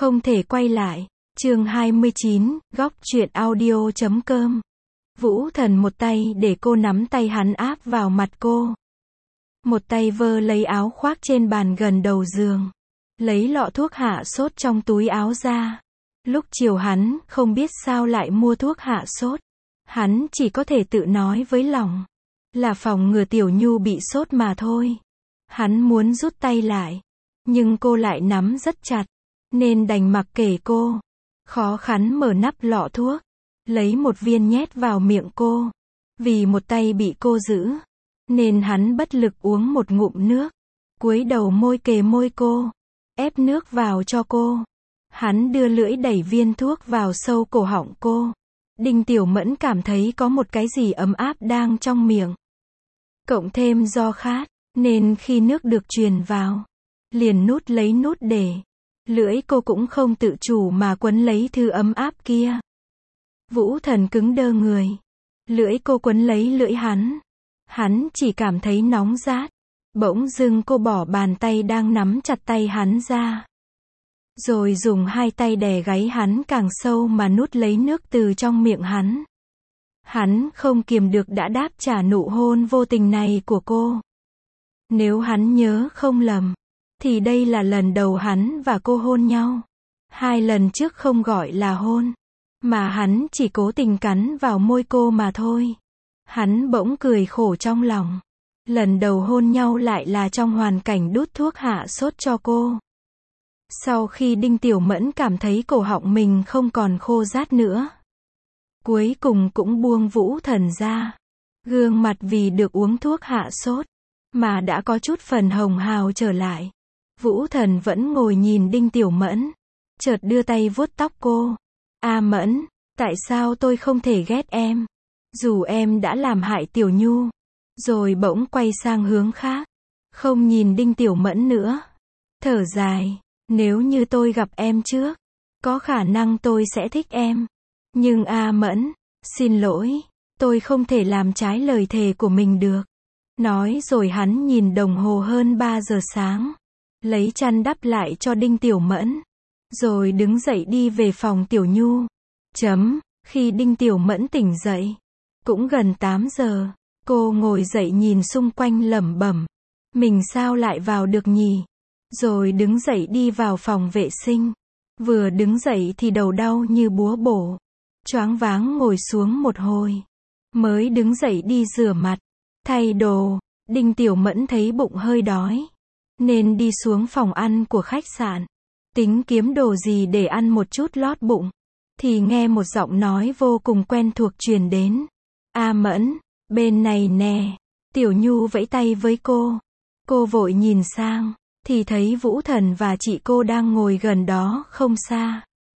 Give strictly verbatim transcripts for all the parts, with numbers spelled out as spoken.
Không thể quay lại. Chương hai mươi chín, góc truyện audio chấm com. Vũ Thần một tay để cô nắm tay hắn áp vào mặt cô. Một tay vơ lấy áo khoác trên bàn gần đầu giường. Lấy lọ thuốc hạ sốt trong túi áo ra. Lúc chiều hắn không biết sao lại mua thuốc hạ sốt. Hắn chỉ có thể tự nói với lòng. Là phòng ngừa Tiểu Nhu bị sốt mà thôi. Hắn muốn rút tay lại. Nhưng cô lại nắm rất chặt. Nên đành mặc kệ cô. Khó khăn mở nắp lọ thuốc. Lấy một viên nhét vào miệng cô. Vì một tay bị cô giữ. Nên hắn bất lực uống một ngụm nước. Cúi đầu môi kề môi cô. Ép nước vào cho cô. Hắn đưa lưỡi đẩy viên thuốc vào sâu cổ họng cô. Đinh Tiểu Mẫn cảm thấy có một cái gì ấm áp đang trong miệng. Cộng thêm do khát, nên khi nước được truyền vào, liền nút lấy nút để. Lưỡi cô cũng không tự chủ mà quấn lấy thứ ấm áp kia. Vũ Thần cứng đơ người. Lưỡi cô quấn lấy lưỡi hắn. Hắn chỉ cảm thấy nóng rát. Bỗng dưng cô bỏ bàn tay đang nắm chặt tay hắn ra. Rồi dùng hai tay đè gáy hắn càng sâu mà nút lấy nước từ trong miệng hắn. Hắn không kiềm được đã đáp trả nụ hôn vô tình này của cô. Nếu hắn nhớ không lầm, thì đây là lần đầu hắn và cô hôn nhau. Hai lần trước không gọi là hôn, mà hắn chỉ cố tình cắn vào môi cô mà thôi. Hắn bỗng cười khổ trong lòng. Lần đầu hôn nhau lại là trong hoàn cảnh đút thuốc hạ sốt cho cô. Sau khi Đinh Tiểu Mẫn cảm thấy cổ họng mình không còn khô rát nữa, cuối cùng cũng buông Vũ Thần ra. Gương mặt vì được uống thuốc hạ sốt mà đã có chút phần hồng hào trở lại. Vũ Thần vẫn ngồi nhìn Đinh Tiểu Mẫn, chợt đưa tay vuốt tóc cô. A Mẫn, tại sao tôi không thể ghét em? Dù em đã làm hại Tiểu Nhu. Rồi bỗng quay sang hướng khác, không nhìn Đinh Tiểu Mẫn nữa. Thở dài, nếu như tôi gặp em trước, có khả năng tôi sẽ thích em. Nhưng A Mẫn, xin lỗi, tôi không thể làm trái lời thề của mình được. Nói rồi hắn nhìn đồng hồ hơn ba giờ sáng. Lấy chăn đắp lại cho Đinh Tiểu Mẫn. Rồi đứng dậy đi về phòng Tiểu Nhu. Chấm, khi Đinh Tiểu Mẫn tỉnh dậy, cũng gần tám giờ. Cô ngồi dậy nhìn xung quanh lẩm bẩm. Mình sao lại vào được nhỉ? Rồi đứng dậy đi vào phòng vệ sinh. Vừa đứng dậy thì đầu đau như búa bổ. Choáng váng ngồi xuống một hồi. Mới đứng dậy đi rửa mặt. Thay đồ. Đinh Tiểu Mẫn thấy bụng hơi đói. Nên đi xuống phòng ăn của khách sạn. Tính kiếm đồ gì để ăn một chút lót bụng. Thì nghe một giọng nói vô cùng quen thuộc truyền đến. A Mẫn, bên này nè. Tiểu Nhu vẫy tay với cô. Cô vội nhìn sang. Thì thấy Vũ Thần và chị cô đang ngồi gần đó không xa.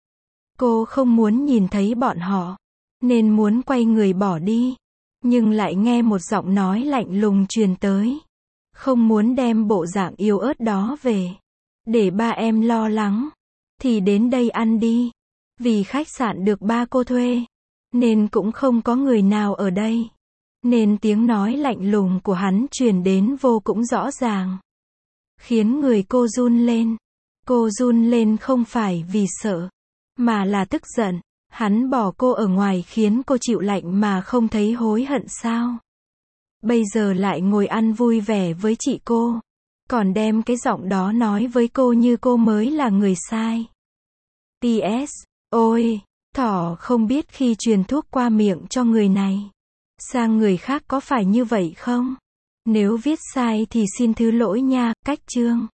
Cô không muốn nhìn thấy bọn họ. Nên muốn quay người bỏ đi. Nhưng lại nghe một giọng nói lạnh lùng truyền tới. Không muốn đem bộ dạng yếu ớt đó về. Để ba em lo lắng. Thì đến đây ăn đi. Vì khách sạn được ba cô thuê. Nên cũng không có người nào ở đây. Nên tiếng nói lạnh lùng của hắn truyền đến vô cùng rõ ràng. Khiến người cô run lên. Cô run lên không phải vì sợ, mà là tức giận. Hắn bỏ cô ở ngoài khiến cô chịu lạnh mà không thấy hối hận sao? Bây giờ lại ngồi ăn vui vẻ với chị cô. Còn đem cái giọng đó nói với cô như cô mới là người sai. pê ét. Ôi, thỏ không biết khi truyền thuốc qua miệng cho người này sang người khác có phải như vậy không? Nếu viết sai thì xin thứ lỗi nha. Cách chương.